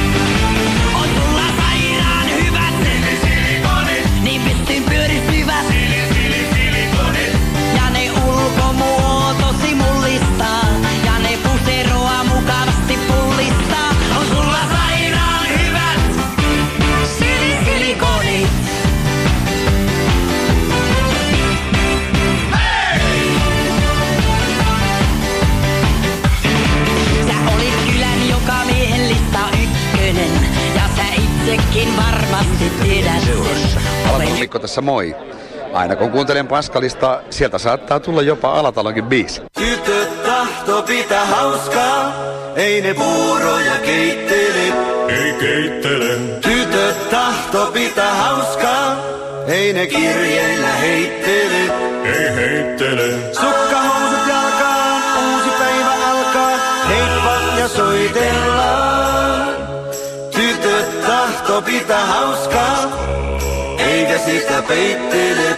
Speaker 16: Alatalon Mikko tässä moi. Aina kun kuuntelen Paskalista, sieltä saattaa tulla jopa Alatalonkin biisi.
Speaker 6: Tytöt tahto pitää hauskaa, ei ne puuroja keittele. Ei keittele. Tytöt tahto pitää hauskaa, ei ne kirjeillä heittele. Ei heittele. Sukkahousut jalkaan, uusi päivä alkaa, heippa ja soitellaan. Tytöt tahto pitää hauskaa, eikä sitä peittele.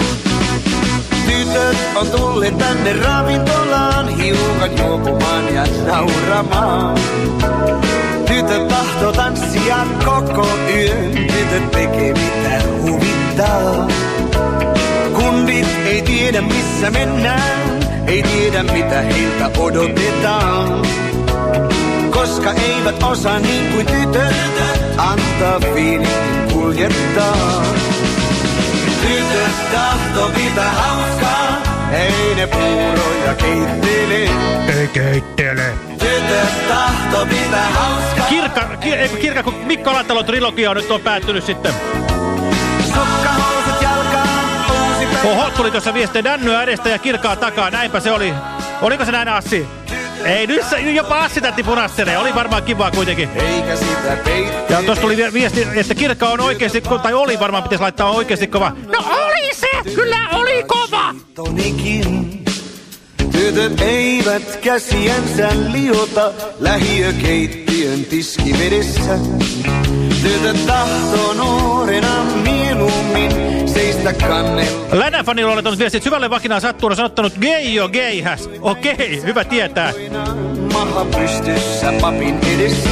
Speaker 6: Tytöt on tulleet tänne ravintolaan, hiukan juopumaan ja nauramaan. Tytöt tahto tanssia koko yön, tytöt tekee mitä huvittaa. Kundit ei tiedä missä mennään, ei tiedä mitä heiltä odotetaan. Koska eivät osaa niin kuin tytöt, antaa fiilin kuljettaa. Tytöt tahto pitää hauskaa, ei ne puuroja keittele.
Speaker 4: Ei keittele.
Speaker 6: Tytöt tahto pitää hauskaa.
Speaker 4: Kirkka, kir, kirkka kun Mikko Alatalon trilogia on nyt on päättynyt sitten.
Speaker 6: Sukkahousut jalkaan, uusi päivä.
Speaker 4: Oho, tuli tuossa viestiä Dännyä edestä ja Kirkkaa takaa, näinpä se oli. Oliko se näin, Assi? Ei, nyt jopa Assi tätti punastelee. Oli varmaan kivaa kuitenkin.
Speaker 6: Eikä sitä peittele.
Speaker 4: Ja tuossa tuli viesti, että Kirkka on oikeasti, tai oli varmaan pitäisi laittaa oikeasti kova.
Speaker 5: No oli se, kyllä oli kova.
Speaker 6: Tonikin. Tytöt eivät käsiänsä liota lähiökeittiön tiskivedessä. Tytöt tahtoo nuorena mieluummin seistä kannella.
Speaker 4: Länänfanilla on laittanut viestiä, että syvälle vakinaan sattuun on ottanut geijo geihäs. Okei, hyvä tietää.
Speaker 6: Maha pystyssä papin edessä.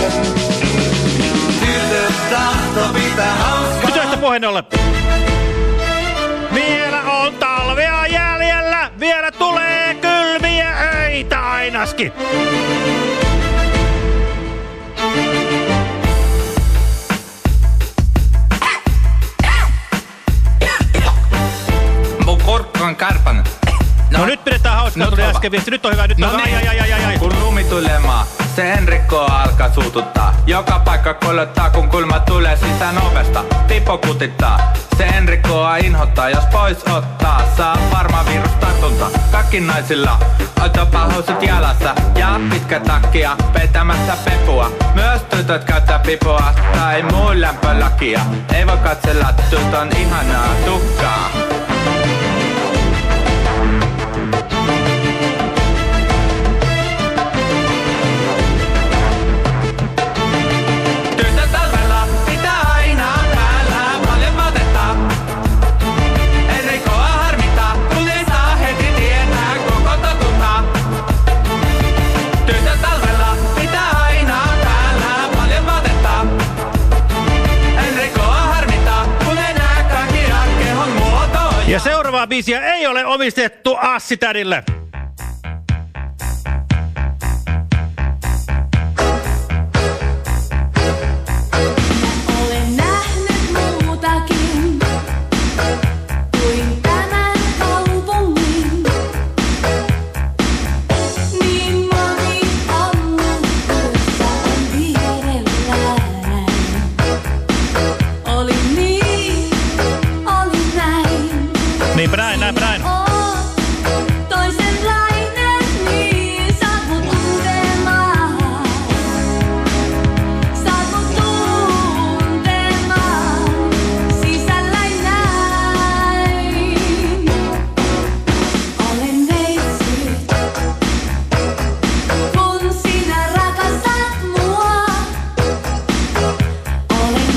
Speaker 6: Tytöt tahto pitää hauskaa.
Speaker 4: Tytöistä puheen ollen. Vielä on talvea jäljellä, vielä tulee kylmiä öitä ainakin.
Speaker 11: Mun korkka on kärpännyt.
Speaker 4: No, no nyt pidetään hauskaa, no, tuli äsken viesti. Nyt on hyvä, nyt on no, hyvä. Ai, ai, ai, ai, ai.
Speaker 11: Kun lumi tulemaan, se Enrikko alkaa suututtaa. Joka paikka kolottaa, kun kulma tulee sisään ovesta. Tipo kutittaa, se Enrikkoa inhottaa. Jos pois ottaa, saa varma virustartunta. Kaikki naisilla on topahousut jalassa ja pitkä takkia petämässä pepua. Myös tytöt käyttää pipua tai muun lämpölakia. Ei voi katsella tytön ihanaa tukkaa.
Speaker 4: Ja seuraavaa biisiä ei ole omistettu Assi-tädille.
Speaker 9: Olen nähnyt muutakin kuin tämän kaupungin. Niin moni aamu yössä on vierellään. Olin niin, olin näin.
Speaker 4: Niinpä näin, näinpä näin.
Speaker 9: Toisenlainen, niin saat mut tuntemaan. Saat mut tuntemaan sisälläin näin. Olen neitsyt, kun sinä rakastat mua. Olen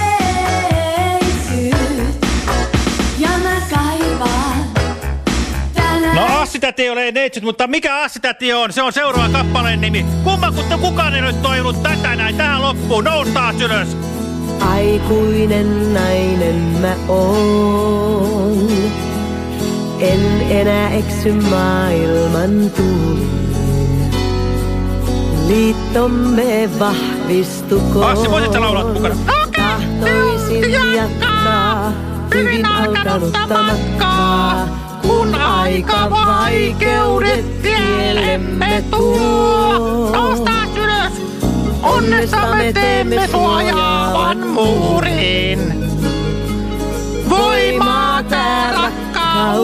Speaker 9: neitsyt, ja mä kaivaan tänään.
Speaker 4: No Assi-täti ei ole neitsyt, mutta mikä Assi-täti on? Se on seuraava kappaleen nimi. Kumman kun kukaan ei nyt toivonut tätä näin tähän loppuun. Noustaan ylös.
Speaker 12: Aikuinen nainen mä oon. En enää eksy maailman tuuliin. Liittomme vahvistukoon.
Speaker 4: Assi, voisit sä laulaa mukana?
Speaker 12: Tahtoisin jatkaa hyvin alkanutta matkaa, kun aika vaikeudet tiellemme tuo.
Speaker 5: Noustaan ylös! Onnestamme teemme suojaavan muurin. Voi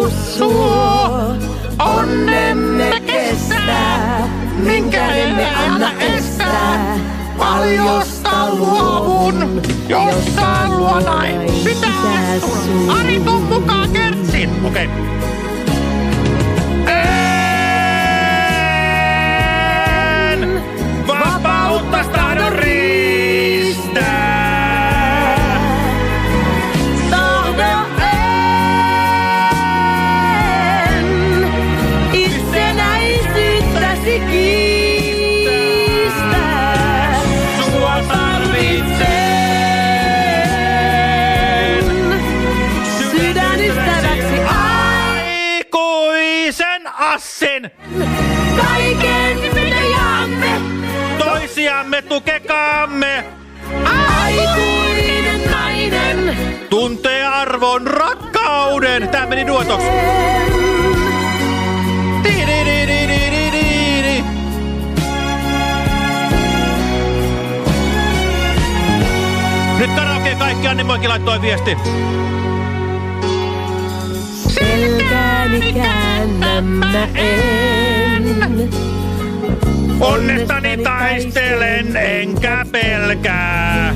Speaker 12: suo. Onnemme kestää, minkä emme anna estää. Paljosta luovun, jos saan luonain pitää sun.
Speaker 4: Ari, tuu mukaan kertsin. Okei. Okay. En vapautta tahdon riistää.
Speaker 12: Tahdon en itsenäisyyttäsi kiistää.
Speaker 4: Sua tarvitsen
Speaker 12: sydänystäväksi
Speaker 4: aikuisen assin.
Speaker 12: Kaiken me jaamme,
Speaker 4: toisiamme tukekaamme.
Speaker 12: Aikuinen nainen
Speaker 4: tuntee arvon rakkauden. Tää meni duotoksi. Di-di-di-di-di-di-di. Nyt karaokeen kaikki, Anni Moikin laittoi viesti.
Speaker 12: Selkääni käännän mä en.
Speaker 4: Onnestani taistelen enkä pelkää.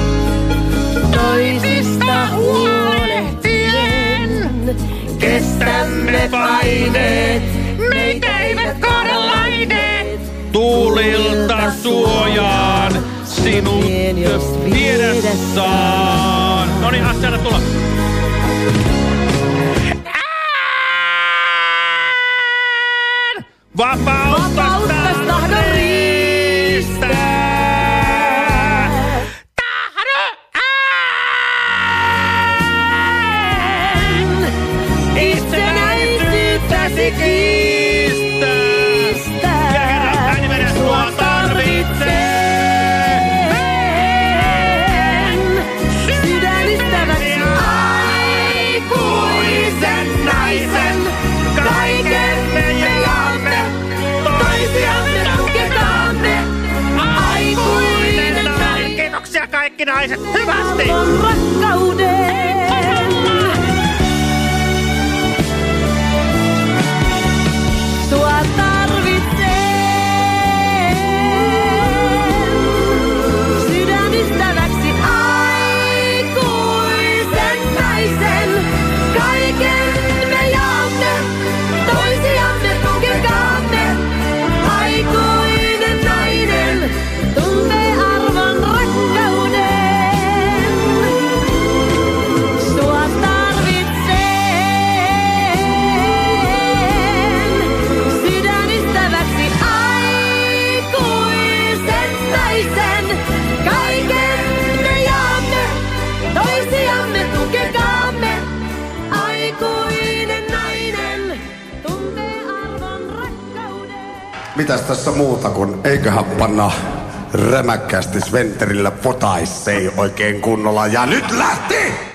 Speaker 12: Toisista huolehtien kestämme paineet. Meitä eivät kaada laineet.
Speaker 4: Tuulilta suojaan sinut viedä saan. Noniin, Assi, anna tulla. Vapautta tahdon riistää.
Speaker 12: Tahdon en itsenäisyyttäsi kiistää.
Speaker 4: Ja kerran ääni menee, sua tarvitsee.
Speaker 12: Sydänystäväksi aikuisen naisen. Kaiken me jaamme, toisiamme tukekaamme. Aikuinen nainen.
Speaker 4: Kiitoksia kaikki naiset, hyvästi.
Speaker 12: Rakkauden. Sua tarvitsen sydänystäväksi aikuisen naisen. Kaiken me jaamme, toisiamme tukekaamme. Aikuinen nainen tuntee arvon rakkauden. Sua tarvitsen sydänystäväksi aikuisen naisen. Kaiken me jaamme, toisiamme tukekaamme. Aikuinen nainen tuntee arvon rakkauden.
Speaker 16: Mitäs tässä muuta kuin eiköhän panna rämäkkästi Sventerillä potaissei oikein kunnolla. Ja nyt lähti!